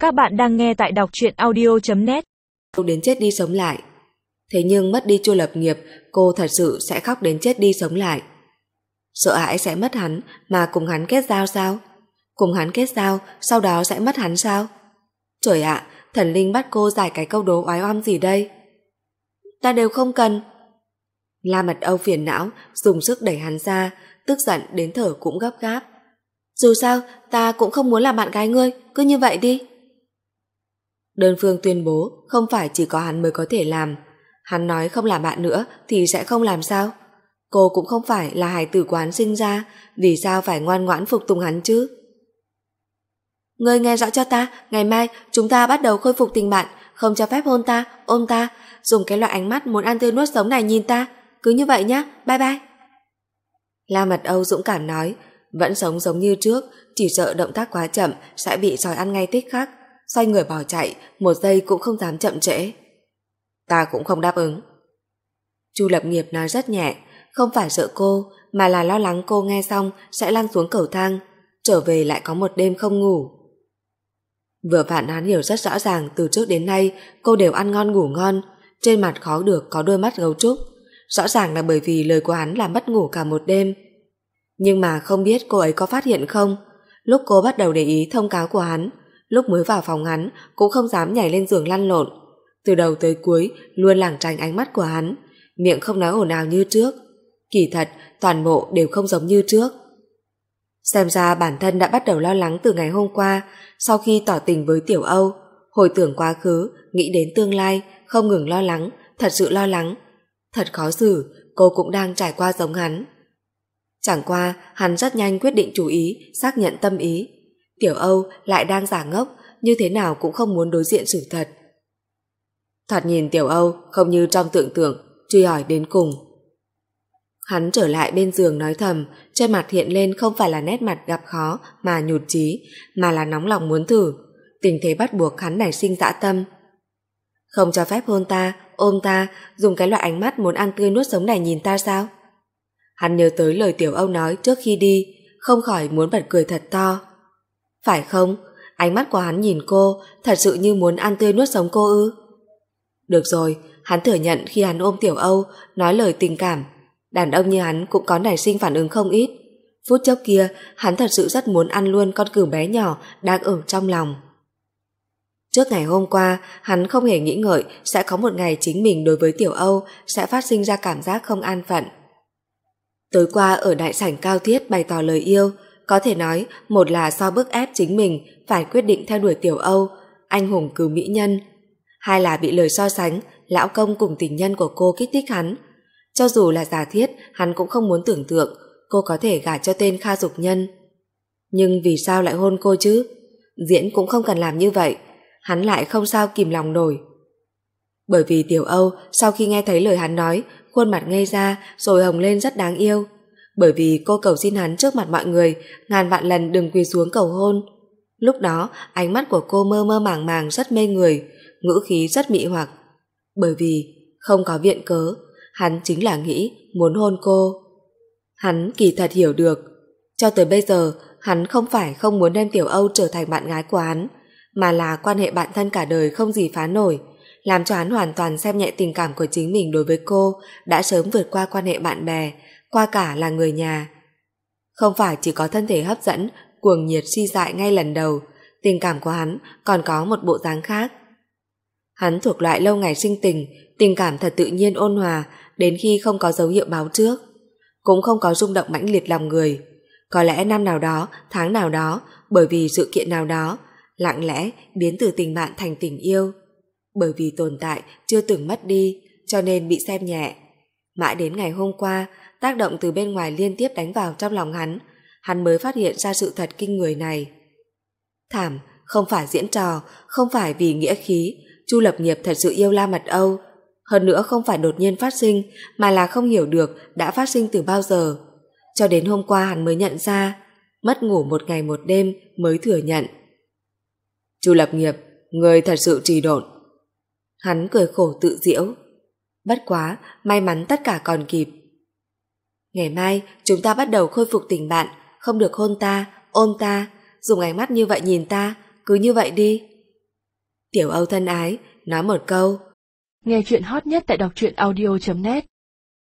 Các bạn đang nghe tại đọc truyện audio.net. Đến chết đi sống lại. Thế nhưng mất đi Chu Lập Nghiệp, cô thật sự sẽ khóc đến chết đi sống lại. Sợ hãi sẽ mất hắn mà cùng hắn kết giao sao? Cùng hắn kết giao, sau đó sẽ mất hắn sao? Trời ạ, thần linh bắt cô giải cái câu đố oái oăm gì đây? Ta đều không cần. La Mật Âu phiền não, dùng sức đẩy hắn ra, tức giận đến thở cũng gấp gáp. Dù sao, ta cũng không muốn làm bạn gái ngươi, cứ như vậy đi. Đơn phương tuyên bố không phải chỉ có hắn mới có thể làm. Hắn nói không làm bạn nữa thì sẽ không làm sao? Cô cũng không phải là hài tử của hắn sinh ra, vì sao phải ngoan ngoãn phục tùng hắn chứ? Ngươi nghe rõ cho ta, ngày mai chúng ta bắt đầu khôi phục tình bạn, không cho phép hôn ta, ôm ta, dùng cái loại ánh mắt muốn ăn tươi nuốt sống này nhìn ta. Cứ như vậy nhá, bye bye. La Mật Âu dũng cảm nói, vẫn sống giống như trước, chỉ sợ động tác quá chậm sẽ bị sói ăn ngay tích khắc. Xoay người bỏ chạy, một giây cũng không dám chậm trễ. Ta cũng không đáp ứng. Chu Lập Nghiệp nói rất nhẹ, không phải sợ cô, mà là lo lắng cô nghe xong sẽ lăn xuống cầu thang, trở về lại có một đêm không ngủ. Vừa vặn hắn hiểu rất rõ ràng từ trước đến nay cô đều ăn ngon ngủ ngon, trên mặt khó được có đôi mắt gấu trúc, rõ ràng là bởi vì lời của hắn làm mất ngủ cả một đêm. Nhưng mà không biết cô ấy có phát hiện không, lúc cô bắt đầu để ý thông cáo của hắn, lúc mới vào phòng hắn cũng không dám nhảy lên giường lăn lộn, từ đầu tới cuối luôn lảng tránh ánh mắt của hắn, miệng không nói ồn ào như trước. Kỳ thật toàn bộ đều không giống như trước. Xem ra bản thân đã bắt đầu lo lắng từ ngày hôm qua, sau khi tỏ tình với Tiểu Âu, hồi tưởng quá khứ, nghĩ đến tương lai, không ngừng lo lắng, thật sự lo lắng. Thật khó xử, cô cũng đang trải qua giống hắn. Chẳng qua hắn rất nhanh quyết định chủ ý, xác nhận tâm ý. Tiểu Âu lại đang giả ngốc, như thế nào cũng không muốn đối diện sự thật. Thoạt nhìn Tiểu Âu không như trong tưởng tượng, truy hỏi đến cùng. Hắn trở lại bên giường nói thầm, trên mặt hiện lên không phải là nét mặt gặp khó mà nhụt chí, mà là nóng lòng muốn thử. Tình thế bắt buộc hắn nảy sinh dã tâm. Không cho phép hôn ta, ôm ta, dùng cái loại ánh mắt muốn ăn tươi nuốt sống này nhìn ta sao? Hắn nhớ tới lời Tiểu Âu nói trước khi đi, không khỏi muốn bật cười thật to. Phải không? Ánh mắt của hắn nhìn cô thật sự như muốn ăn tươi nuốt sống cô ư? Được rồi, hắn thừa nhận khi hắn ôm Tiểu Âu, nói lời tình cảm, đàn ông như hắn cũng có nảy sinh phản ứng không ít. Phút chốc kia, hắn thật sự rất muốn ăn luôn con cừu bé nhỏ đang ở trong lòng. Trước ngày hôm qua, hắn không hề nghĩ ngợi sẽ có một ngày chính mình đối với Tiểu Âu sẽ phát sinh ra cảm giác không an phận. Tối qua ở đại sảnh cao thiết bày tỏ lời yêu, có thể nói một là do bức ép chính mình phải quyết định theo đuổi Tiểu Âu, anh hùng cứu mỹ nhân. Hai là bị lời so sánh, lão công cùng tình nhân của cô kích thích hắn. Cho dù là giả thiết, hắn cũng không muốn tưởng tượng cô có thể gả cho tên Kha Dục Nhân. Nhưng vì sao lại hôn cô chứ? Diễn cũng không cần làm như vậy, hắn lại không sao kìm lòng nổi. Bởi vì Tiểu Âu sau khi nghe thấy lời hắn nói, khuôn mặt ngây ra rồi hồng lên rất đáng yêu. Bởi vì cô cầu xin hắn trước mặt mọi người ngàn vạn lần đừng quỳ xuống cầu hôn. Lúc đó ánh mắt của cô mơ mơ màng màng rất mê người, ngữ khí rất mị hoặc. Bởi vì không có viện cớ, hắn chính là nghĩ muốn hôn cô. Hắn kỳ thật hiểu được, cho tới bây giờ hắn không phải không muốn đem Tiểu Âu trở thành bạn gái của hắn, mà là quan hệ bạn thân cả đời không gì phá nổi, làm cho hắn hoàn toàn xem nhẹ tình cảm của chính mình đối với cô đã sớm vượt qua quan hệ bạn bè, qua cả là người nhà. Không phải chỉ có thân thể hấp dẫn, cuồng nhiệt si dại ngay lần đầu, tình cảm của hắn còn có một bộ dáng khác. Hắn thuộc loại lâu ngày sinh tình, tình cảm thật tự nhiên ôn hòa đến khi không có dấu hiệu báo trước, cũng không có rung động mãnh liệt lòng người. Có lẽ năm nào đó, tháng nào đó, bởi vì sự kiện nào đó, lặng lẽ biến từ tình bạn thành tình yêu. Bởi vì tồn tại chưa từng mất đi, cho nên bị xem nhẹ. Mãi đến ngày hôm qua, tác động từ bên ngoài liên tiếp đánh vào trong lòng hắn mới phát hiện ra sự thật kinh người này. Thảm, không phải diễn trò, không phải vì nghĩa khí, Chu Lập Nghiệp thật sự yêu La Mật Âu. Hơn nữa không phải đột nhiên phát sinh, mà là không hiểu được đã phát sinh từ bao giờ. Cho đến hôm qua hắn mới nhận ra, mất ngủ một ngày một đêm mới thừa nhận. Chu Lập Nghiệp, người thật sự trì độn. Hắn cười khổ tự giễu. Bất quá, may mắn tất cả còn kịp. Ngày mai chúng ta bắt đầu khôi phục tình bạn, không được hôn ta, ôm ta, dùng ánh mắt như vậy nhìn ta, cứ như vậy đi. Tiểu Âu thân ái, nói một câu. Nghe chuyện hot nhất tại đọc truyện audio.net